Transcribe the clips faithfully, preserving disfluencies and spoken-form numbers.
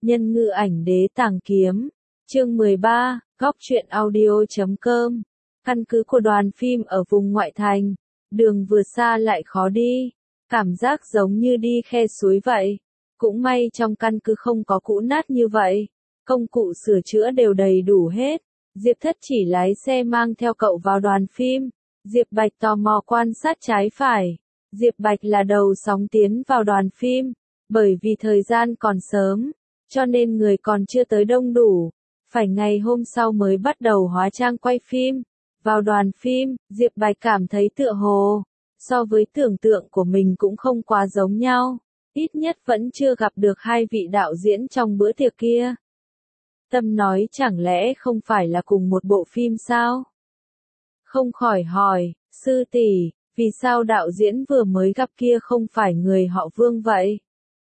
Nhân ngư ảnh đế tàng kiếm. Chương mười ba, góc truyện audio chấm com. Căn cứ của đoàn phim ở vùng ngoại thành. Đường vừa xa lại khó đi. Cảm giác giống như đi khe suối vậy. Cũng may trong căn cứ không có cũ nát như vậy. Công cụ sửa chữa đều đầy đủ hết. Diệp Thất chỉ lái xe mang theo cậu vào đoàn phim. Diệp Bạch tò mò quan sát trái phải. Diệp Bạch là đầu sóng tiến vào đoàn phim. Bởi vì thời gian còn sớm, cho nên người còn chưa tới đông đủ. Phải ngày hôm sau mới bắt đầu hóa trang quay phim. Vào đoàn phim, Diệp Bạch cảm thấy tựa hồ, so với tưởng tượng của mình cũng không quá giống nhau. Ít nhất vẫn chưa gặp được hai vị đạo diễn trong bữa tiệc kia. Tâm nói chẳng lẽ không phải là cùng một bộ phim sao? Không khỏi hỏi, sư tỷ, vì sao đạo diễn vừa mới gặp kia không phải người họ Vương vậy?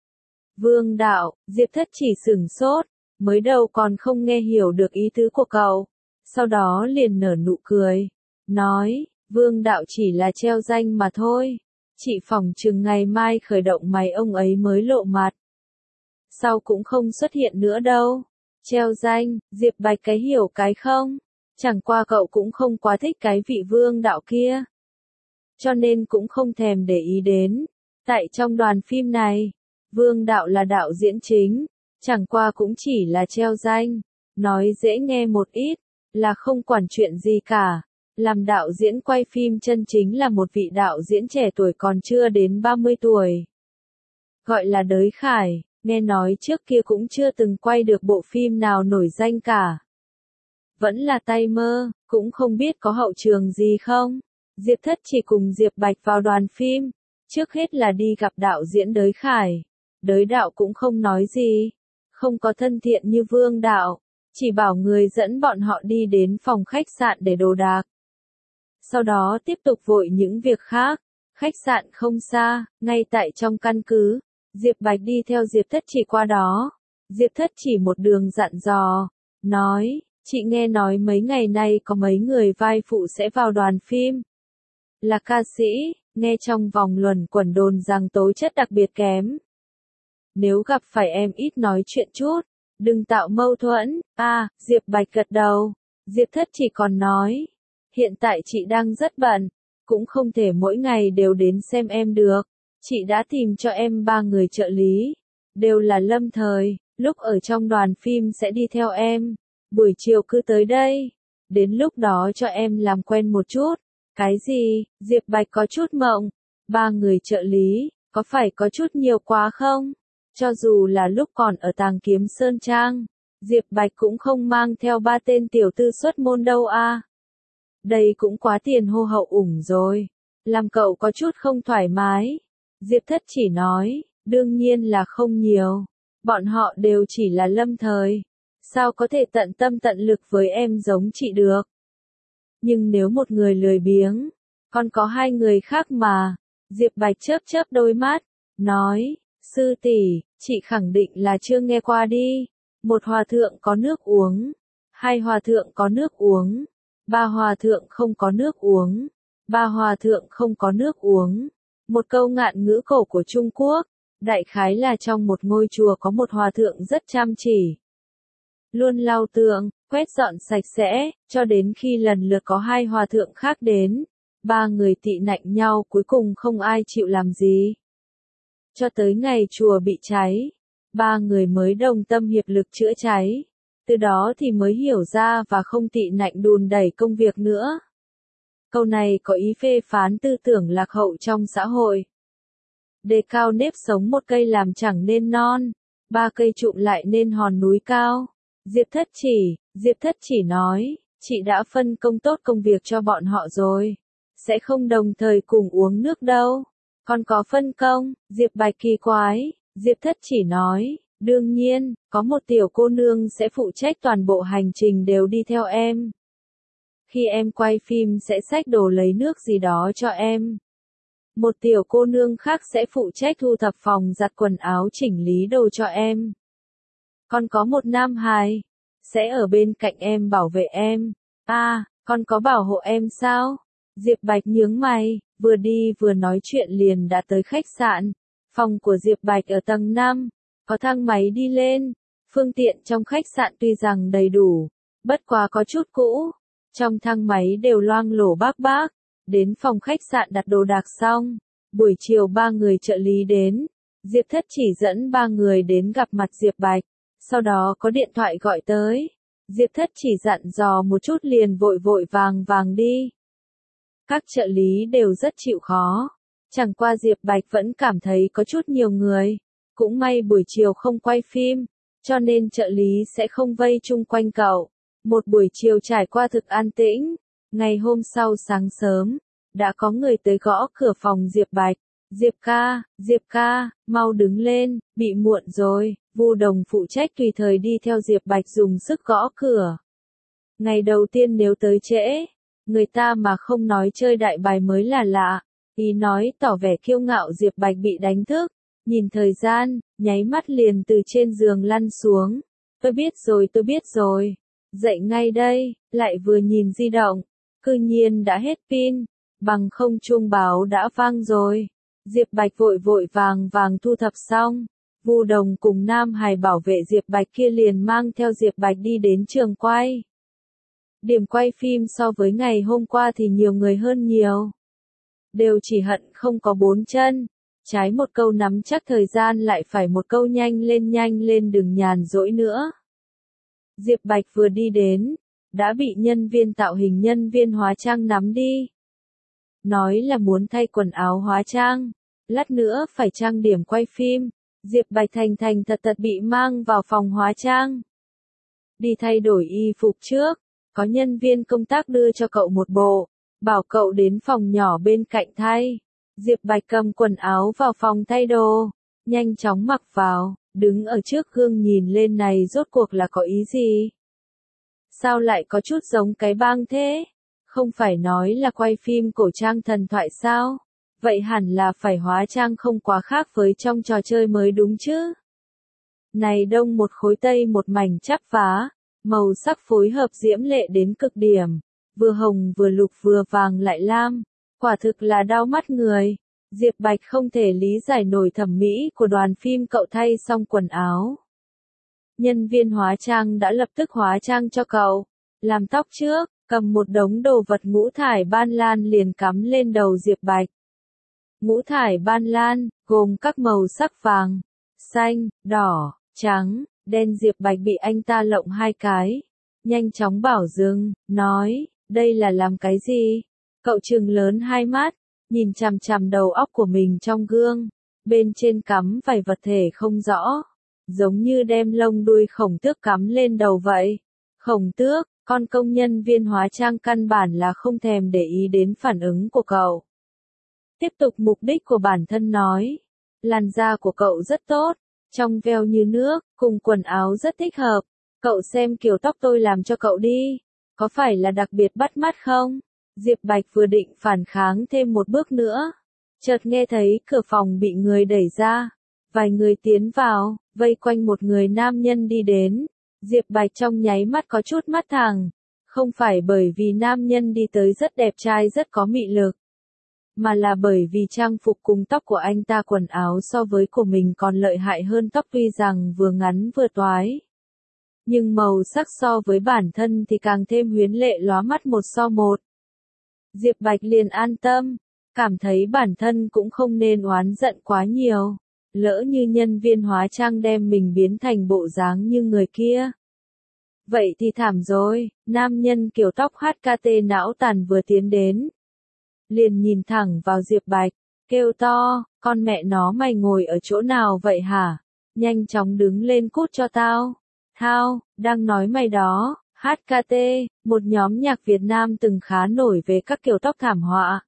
Vương đạo, Diệp Thất chỉ sửng sốt, mới đầu còn không nghe hiểu được ý tứ của cậu. Sau đó liền nở nụ cười, nói, Vương đạo chỉ là treo danh mà thôi. Chị phỏng chừng ngày mai khởi động máy ông ấy mới lộ mặt. Sau cũng không xuất hiện nữa đâu. Treo danh, Diệp Bạch cái hiểu cái không? Chẳng qua cậu cũng không quá thích cái vị Vương đạo kia. Cho nên cũng không thèm để ý đến. Tại trong đoàn phim này, Vương đạo là đạo diễn chính, chẳng qua cũng chỉ là treo danh. Nói dễ nghe một ít, là không quản chuyện gì cả. Làm đạo diễn quay phim chân chính là một vị đạo diễn trẻ tuổi còn chưa đến ba mươi tuổi. Gọi là Đới Khải, nghe nói trước kia cũng chưa từng quay được bộ phim nào nổi danh cả. Vẫn là tay mơ, cũng không biết có hậu trường gì không. Diệp Thất chỉ cùng Diệp Bạch vào đoàn phim, trước hết là đi gặp đạo diễn Đới Khải. Đới đạo cũng không nói gì, không có thân thiện như Vương đạo, chỉ bảo người dẫn bọn họ đi đến phòng khách sạn để đồ đạc. Sau đó tiếp tục vội những việc khác. Khách sạn không xa, ngay tại trong căn cứ. Diệp Bạch đi theo Diệp Thất chỉ qua đó. Diệp Thất chỉ một đường dặn dò, nói, chị nghe nói mấy ngày nay có mấy người vai phụ sẽ vào đoàn phim. Là ca sĩ, nghe trong vòng luẩn quẩn đồn rằng tố chất đặc biệt kém. Nếu gặp phải em ít nói chuyện chút, đừng tạo mâu thuẫn. À, Diệp Bạch gật đầu. Diệp Thất chỉ còn nói, hiện tại chị đang rất bận, cũng không thể mỗi ngày đều đến xem em được. Chị đã tìm cho em ba người trợ lý, đều là lâm thời, lúc ở trong đoàn phim sẽ đi theo em, buổi chiều cứ tới đây, đến lúc đó cho em làm quen một chút. Cái gì? Diệp Bạch có chút mộng, ba người trợ lý, có phải có chút nhiều quá không? Cho dù là lúc còn ở Tàng Kiếm Sơn Trang, Diệp Bạch cũng không mang theo ba tên tiểu tư xuất môn đâu a. Đây cũng quá tiền hô hậu ủng rồi, làm cậu có chút không thoải mái. Diệp Thất chỉ nói, đương nhiên là không nhiều, bọn họ đều chỉ là lâm thời, sao có thể tận tâm tận lực với em giống chị được. Nhưng nếu một người lười biếng, còn có hai người khác mà. Diệp Bạch chớp chớp đôi mắt, nói, sư tỷ, chị khẳng định là chưa nghe qua đi. Một hòa thượng có nước uống, hai hòa thượng có nước uống, ba hòa thượng không có nước uống, ba hòa thượng không có nước uống. Một câu ngạn ngữ cổ của Trung Quốc, đại khái là trong một ngôi chùa có một hòa thượng rất chăm chỉ. Luôn lau tượng, quét dọn sạch sẽ, cho đến khi lần lượt có hai hòa thượng khác đến. Ba người tị nạnh nhau cuối cùng không ai chịu làm gì. Cho tới ngày chùa bị cháy, ba người mới đồng tâm hiệp lực chữa cháy. Từ đó thì mới hiểu ra và không tị nạnh đùn đẩy công việc nữa. Câu này có ý phê phán tư tưởng lạc hậu trong xã hội. Đề cao nếp sống một cây làm chẳng nên non, ba cây trụm lại nên hòn núi cao. Diệp Thất chỉ, Diệp Thất chỉ nói, chị đã phân công tốt công việc cho bọn họ rồi. Sẽ không đồng thời cùng uống nước đâu. Còn có phân công, Diệp Bạch kỳ quái. Diệp Thất chỉ nói, đương nhiên, có một tiểu cô nương sẽ phụ trách toàn bộ hành trình đều đi theo em. Khi em quay phim sẽ xách đồ lấy nước gì đó cho em. Một tiểu cô nương khác sẽ phụ trách thu thập phòng giặt quần áo chỉnh lý đồ cho em. Còn có một nam hài, sẽ ở bên cạnh em bảo vệ em. À, còn có bảo hộ em sao? Diệp Bạch nhướng mày, vừa đi vừa nói chuyện liền đã tới khách sạn. Phòng của Diệp Bạch ở tầng năm, có thang máy đi lên. Phương tiện trong khách sạn tuy rằng đầy đủ, bất quá có chút cũ. Trong thang máy đều loang lổ bác bác. Đến phòng khách sạn đặt đồ đạc xong. Buổi chiều ba người trợ lý đến. Diệp Thất chỉ dẫn ba người đến gặp mặt Diệp Bạch. Sau đó có điện thoại gọi tới. Diệp Thất chỉ dặn dò một chút liền vội vội vàng vàng đi. Các trợ lý đều rất chịu khó. Chẳng qua Diệp Bạch vẫn cảm thấy có chút nhiều người. Cũng may buổi chiều không quay phim, cho nên trợ lý sẽ không vây chung quanh cậu. Một buổi chiều trải qua thực an tĩnh. Ngày hôm sau sáng sớm, đã có người tới gõ cửa phòng Diệp Bạch. Diệp ca, Diệp ca, mau đứng lên, bị muộn rồi. Vu Đồng phụ trách tùy thời đi theo Diệp Bạch dùng sức gõ cửa. Ngày đầu tiên nếu tới trễ, người ta mà không nói chơi đại bài mới là lạ. Ý nói tỏ vẻ kiêu ngạo Diệp Bạch bị đánh thức. Nhìn thời gian, nháy mắt liền từ trên giường lăn xuống. Tôi biết rồi tôi biết rồi. Dậy ngay đây, lại vừa nhìn di động. Cư nhiên đã hết pin, bằng không chuông báo đã vang rồi. Diệp Bạch vội vội vàng vàng thu thập xong. Vu Đồng cùng Nam Hải bảo vệ Diệp Bạch kia liền mang theo Diệp Bạch đi đến trường quay. Điểm quay phim so với ngày hôm qua thì nhiều người hơn nhiều. Đều chỉ hận không có bốn chân. Trái một câu nắm chắc thời gian lại phải một câu nhanh lên nhanh lên đừng nhàn rỗi nữa. Diệp Bạch vừa đi đến, đã bị nhân viên tạo hình nhân viên hóa trang nắm đi. Nói là muốn thay quần áo hóa trang, lát nữa phải trang điểm quay phim. Diệp Bạch thành thành thật thật bị mang vào phòng hóa trang. Đi thay đổi y phục trước, có nhân viên công tác đưa cho cậu một bộ, bảo cậu đến phòng nhỏ bên cạnh thay. Diệp Bạch cầm quần áo vào phòng thay đồ, nhanh chóng mặc vào, đứng ở trước gương nhìn lên này rốt cuộc là có ý gì? Sao lại có chút giống cái bang thế? Không phải nói là quay phim cổ trang thần thoại sao? Vậy hẳn là phải hóa trang không quá khác với trong trò chơi mới đúng chứ? Này đông một khối tây một mảnh chắp vá, màu sắc phối hợp diễm lệ đến cực điểm, vừa hồng vừa lục vừa vàng lại lam, quả thực là đau mắt người. Diệp Bạch không thể lý giải nổi thẩm mỹ của đoàn phim cậu thay xong quần áo. Nhân viên hóa trang đã lập tức hóa trang cho cậu, làm tóc trước, cầm một đống đồ vật ngũ thải ban lan liền cắm lên đầu Diệp Bạch. Ngũ thải ban lan, gồm các màu sắc vàng, xanh, đỏ, trắng, đen. Diệp Bạch bị anh ta lộng hai cái. Nhanh chóng bảo dừng, nói, đây là làm cái gì? Cậu trừng lớn hai mắt, nhìn chằm chằm đầu óc của mình trong gương. Bên trên cắm vài vật thể không rõ, giống như đem lông đuôi khổng tước cắm lên đầu vậy. Khổng tước, con công nhân viên hóa trang căn bản là không thèm để ý đến phản ứng của cậu. Tiếp tục mục đích của bản thân nói, làn da của cậu rất tốt, trong veo như nước, cùng quần áo rất thích hợp. Cậu xem kiểu tóc tôi làm cho cậu đi, có phải là đặc biệt bắt mắt không? Diệp Bạch vừa định phản kháng thêm một bước nữa, chợt nghe thấy cửa phòng bị người đẩy ra, vài người tiến vào, vây quanh một người nam nhân đi đến. Diệp Bạch trong nháy mắt có chút mắt thẳng, không phải bởi vì nam nhân đi tới rất đẹp trai rất có mị lực, mà là bởi vì trang phục cùng tóc của anh ta quần áo so với của mình còn lợi hại hơn. Tóc tuy rằng vừa ngắn vừa toái, nhưng màu sắc so với bản thân thì càng thêm huyến lệ lóa mắt một so một. Diệp Bạch liền an tâm, cảm thấy bản thân cũng không nên oán giận quá nhiều. Lỡ như nhân viên hóa trang đem mình biến thành bộ dáng như người kia, vậy thì thảm rồi. Nam nhân kiểu tóc hát ca tê não tàn vừa tiến đến, liền nhìn thẳng vào Diệp Bạch, kêu to, con mẹ nó mày ngồi ở chỗ nào vậy hả? Nhanh chóng đứng lên cút cho tao. Thao, đang nói mày đó. hát ca tê, một nhóm nhạc Việt Nam từng khá nổi về các kiểu tóc thảm họa.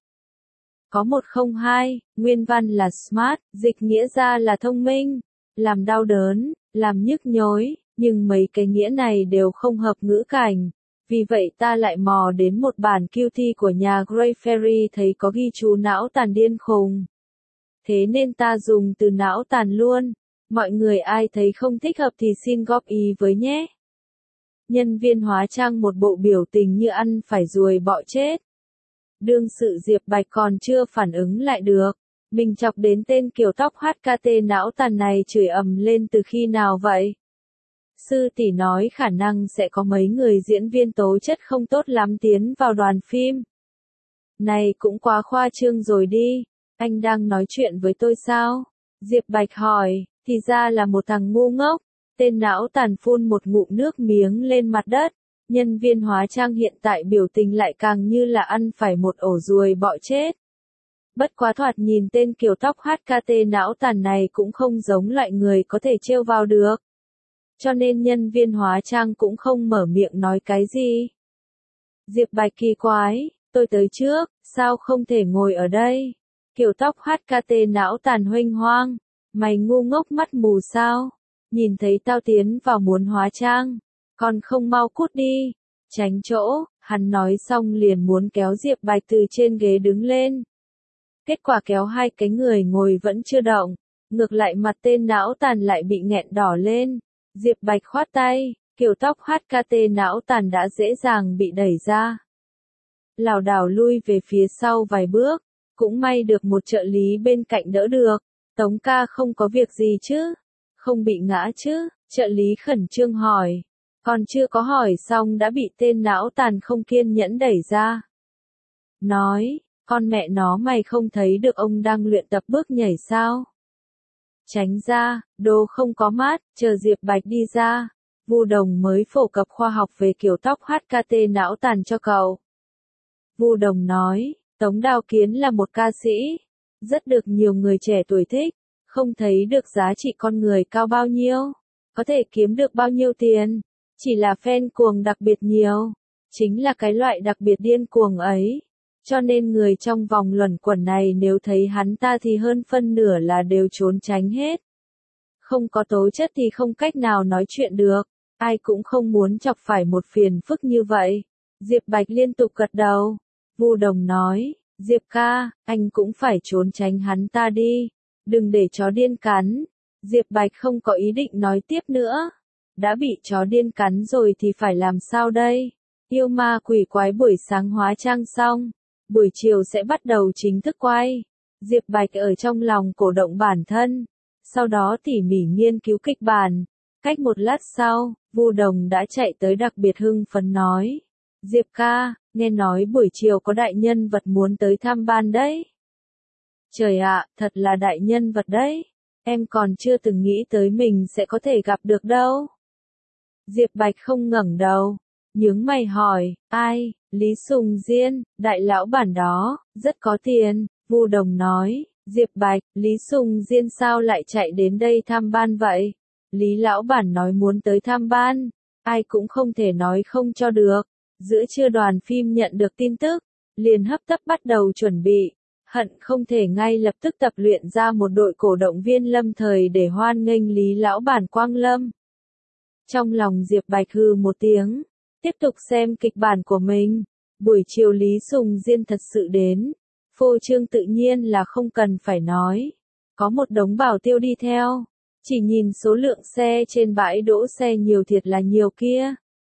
Có một không hai, nguyên văn là smart, dịch nghĩa ra là thông minh, làm đau đớn, làm nhức nhối, nhưng mấy cái nghĩa này đều không hợp ngữ cảnh. Vì vậy ta lại mò đến một bản Q T của nhà Grey Ferry thấy có ghi chú não tàn điên khùng. Thế nên ta dùng từ não tàn luôn. Mọi người ai thấy không thích hợp thì xin góp ý với nhé. Nhân viên hóa trang một bộ biểu tình như ăn phải ruồi bọ chết. Đương sự Diệp Bạch còn chưa phản ứng lại được. Mình chọc đến tên kiểu tóc hát ca tê não tàn này chửi ầm lên từ khi nào vậy? Sư tỷ nói khả năng sẽ có mấy người diễn viên tố chất không tốt lắm tiến vào đoàn phim. Này cũng quá khoa trương rồi đi, anh đang nói chuyện với tôi sao? Diệp Bạch hỏi, thì ra là một thằng ngu ngốc. Tên não tàn phun một ngụm nước miếng lên mặt đất. Nhân viên hóa trang hiện tại biểu tình lại càng như là ăn phải một ổ ruồi bọ chết. Bất quá thoạt nhìn tên kiểu tóc hát ca tê não tàn này cũng không giống loại người có thể trêu vào được. Cho nên nhân viên hóa trang cũng không mở miệng nói cái gì. Diệp Bạch kỳ quái, tôi tới trước, sao không thể ngồi ở đây? Kiểu tóc hát ca tê não tàn huênh hoang, mày ngu ngốc mắt mù sao? Nhìn thấy tao tiến vào muốn hóa trang, còn không mau cút đi, tránh chỗ. Hắn nói xong liền muốn kéo Diệp Bạch từ trên ghế đứng lên. Kết quả kéo hai cái người ngồi vẫn chưa động, ngược lại mặt tên não tàn lại bị nghẹn đỏ lên. Diệp Bạch khoát tay, kiểu tóc hát ca tê não tàn đã dễ dàng bị đẩy ra. Lảo đảo lui về phía sau vài bước, cũng may được một trợ lý bên cạnh đỡ được. Tống ca không có việc gì chứ? Không bị ngã chứ? Trợ lý khẩn trương hỏi. Còn chưa có hỏi xong đã bị tên não tàn không kiên nhẫn đẩy ra. Nói, con mẹ nó mày không thấy được ông đang luyện tập bước nhảy sao? Tránh ra, đồ không có mát, chờ Diệp Bạch đi ra. Vu Đồng mới phổ cập khoa học về kiểu tóc hát ca tê não tàn cho cậu. Vu Đồng nói, Tống Đào Kiến là một ca sĩ, rất được nhiều người trẻ tuổi thích, không thấy được giá trị con người cao bao nhiêu, có thể kiếm được bao nhiêu tiền, chỉ là fan cuồng đặc biệt nhiều, chính là cái loại đặc biệt điên cuồng ấy. Cho nên người trong vòng luẩn quẩn này nếu thấy hắn ta thì hơn phân nửa là đều trốn tránh hết. Không có tố chất thì không cách nào nói chuyện được, ai cũng không muốn chọc phải một phiền phức như vậy. Diệp Bạch liên tục gật đầu. Vu Đồng nói, Diệp ca, anh cũng phải trốn tránh hắn ta đi, đừng để chó điên cắn. Diệp Bạch không có ý định nói tiếp nữa. Đã bị chó điên cắn rồi thì phải làm sao đây? Yêu ma quỷ quái buổi sáng hóa trang xong, buổi chiều sẽ bắt đầu chính thức quay. Diệp Bạch ở trong lòng cổ động bản thân, sau đó tỉ mỉ nghiên cứu kịch bản. Cách một lát sau, Vu Đồng đã chạy tới đặc biệt hưng phấn nói. Diệp ca, nghe nói buổi chiều có đại nhân vật muốn tới thăm ban đấy. Trời ạ, thật là đại nhân vật đấy. Em còn chưa từng nghĩ tới mình sẽ có thể gặp được đâu. Diệp Bạch không ngẩng đầu, nhướng mày hỏi, ai? Lý Sùng Diên, đại lão bản đó, rất có tiền. Vu Đồng nói, Diệp Bạch, Lý Sùng Diên sao lại chạy đến đây thăm ban vậy? Lý lão bản nói muốn tới thăm ban, ai cũng không thể nói không cho được. Giữa trưa đoàn phim nhận được tin tức, liền hấp tấp bắt đầu chuẩn bị, hận không thể ngay lập tức tập luyện ra một đội cổ động viên lâm thời để hoan nghênh Lý lão bản quang lâm. Trong lòng Diệp Bạch hừ một tiếng, tiếp tục xem kịch bản của mình. Buổi chiều Lý Sùng Diên thật sự đến, phô trương tự nhiên là không cần phải nói. Có một đống bảo tiêu đi theo, chỉ nhìn số lượng xe trên bãi đỗ xe nhiều thiệt là nhiều kia.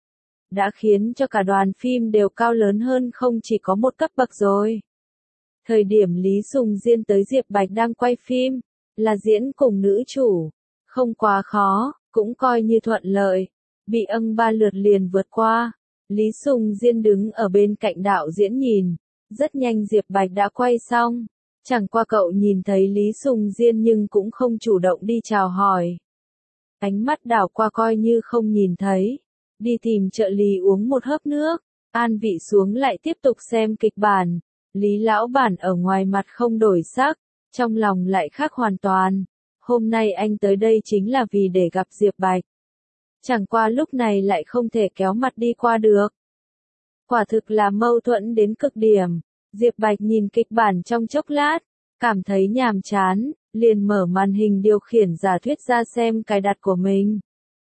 Đã khiến cho cả đoàn phim đều cao lớn hơn không chỉ có một cấp bậc rồi. Thời điểm Lý Sùng Diên tới Diệp Bạch đang quay phim, là diễn cùng nữ chủ. Không quá khó, cũng coi như thuận lợi. Bị âng ba lượt liền vượt qua. Lý Sùng Diên đứng ở bên cạnh đạo diễn nhìn. Rất nhanh Diệp Bạch đã quay xong. Chẳng qua cậu nhìn thấy Lý Sùng Diên nhưng cũng không chủ động đi chào hỏi. Ánh mắt đảo qua coi như không nhìn thấy. Đi tìm trợ lý uống một hớp nước, an vị xuống lại tiếp tục xem kịch bản. Lý lão bản ở ngoài mặt không đổi sắc, trong lòng lại khác hoàn toàn. Hôm nay anh tới đây chính là vì để gặp Diệp Bạch. Chẳng qua lúc này lại không thể kéo mặt đi qua được. Quả thực là mâu thuẫn đến cực điểm. Diệp Bạch nhìn kịch bản trong chốc lát, cảm thấy nhàm chán, liền mở màn hình điều khiển giả thuyết ra xem cài đặt của mình.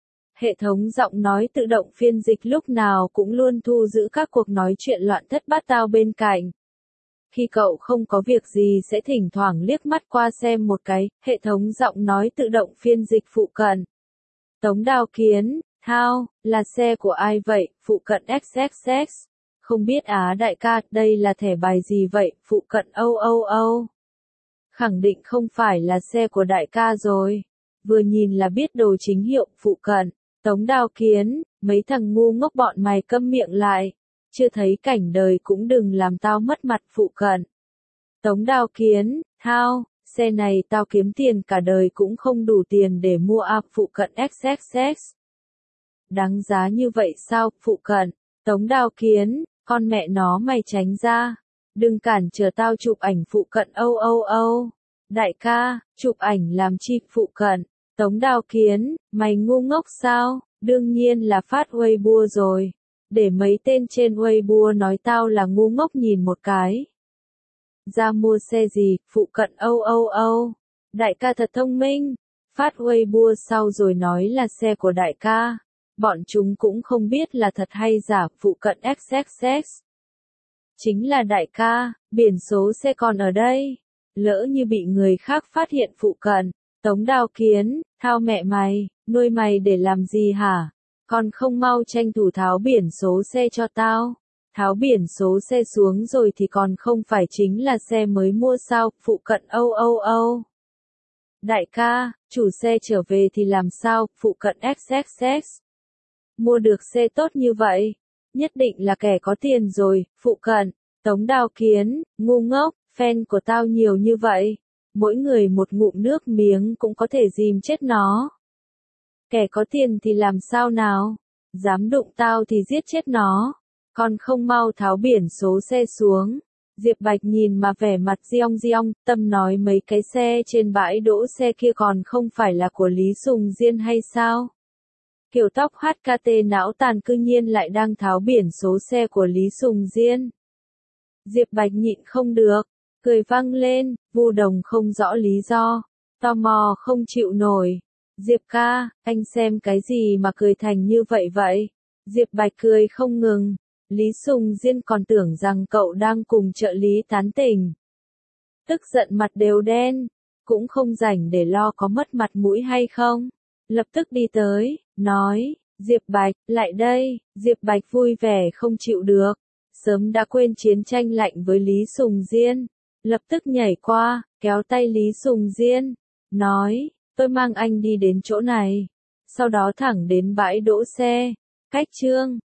Hệ thống giọng nói tự động phiên dịch lúc nào cũng luôn thu giữ các cuộc nói chuyện loạn thất bát tao bên cạnh. Khi cậu không có việc gì sẽ thỉnh thoảng liếc mắt qua xem một cái, hệ thống giọng nói tự động phiên dịch phụ cận. Tống Đào Kiến, thao, là xe của ai vậy, phụ cận ích ích ích. Không biết á đại ca, đây là thẻ bài gì vậy, phụ cận âu âu âu. Khẳng định không phải là xe của đại ca rồi. Vừa nhìn là biết đồ chính hiệu, phụ cận. Tống Đao Kiến, mấy thằng ngu ngốc bọn mày câm miệng lại, chưa thấy cảnh đời cũng đừng làm tao mất mặt phụ cận. Tống Đao Kiến, thao, xe này tao kiếm tiền cả đời cũng không đủ tiền để mua áp phụ cận ích ích ích. Đáng giá như vậy sao, phụ cận? Tống Đao Kiến, con mẹ nó mày tránh ra. Đừng cản trở tao chụp ảnh phụ cận âu âu âu. Đại ca, chụp ảnh làm chi phụ cận? Tống Đao Kiến, mày ngu ngốc sao? Đương nhiên là phát Weibo rồi. Để mấy tên trên Weibo nói tao là ngu ngốc nhìn một cái. Ra mua xe gì, phụ cận âu âu âu. Đại ca thật thông minh. Phát Weibo sau rồi nói là xe của đại ca. Bọn chúng cũng không biết là thật hay giả, phụ cận ích ích ích. Chính là đại ca, biển số xe còn ở đây. Lỡ như bị người khác phát hiện phụ cận. Tống Đao Kiến, thao mẹ mày, nuôi mày để làm gì hả? Còn không mau tranh thủ tháo biển số xe cho tao. Tháo biển số xe xuống rồi thì còn không phải chính là xe mới mua sao, phụ cận âu âu âu. Đại ca, chủ xe trở về thì làm sao, phụ cận ích ích ích. Mua được xe tốt như vậy, nhất định là kẻ có tiền rồi, phụ cận. Tống Đao Kiến, ngu ngốc, fan của tao nhiều như vậy. Mỗi người một ngụm nước miếng cũng có thể dìm chết nó. Kẻ có tiền thì làm sao nào? Dám đụng tao thì giết chết nó. Còn không mau tháo biển số xe xuống. Diệp Bạch nhìn mà vẻ mặt diong diong, tâm nói mấy cái xe trên bãi đỗ xe kia còn không phải là của Lý Sùng Diên hay sao? Kiểu tóc hát ca tê não tàn cư nhiên lại đang tháo biển số xe của Lý Sùng Diên. Diệp Bạch nhịn không được, cười vang lên, Vu Đồng không rõ lý do, tò mò không chịu nổi. Diệp ca, anh xem cái gì mà cười thành như vậy vậy? Diệp Bạch cười không ngừng. Lý Sùng Diên còn tưởng rằng cậu đang cùng trợ lý tán tỉnh. Tức giận mặt đều đen, cũng không rảnh để lo có mất mặt mũi hay không. Lập tức đi tới, nói, Diệp Bạch, lại đây. Diệp Bạch vui vẻ không chịu được, sớm đã quên chiến tranh lạnh với Lý Sùng Diên. Lập tức nhảy qua, kéo tay Lý Sùng Diên, nói, tôi mang anh đi đến chỗ này. Sau đó thẳng đến bãi đỗ xe, cách Trương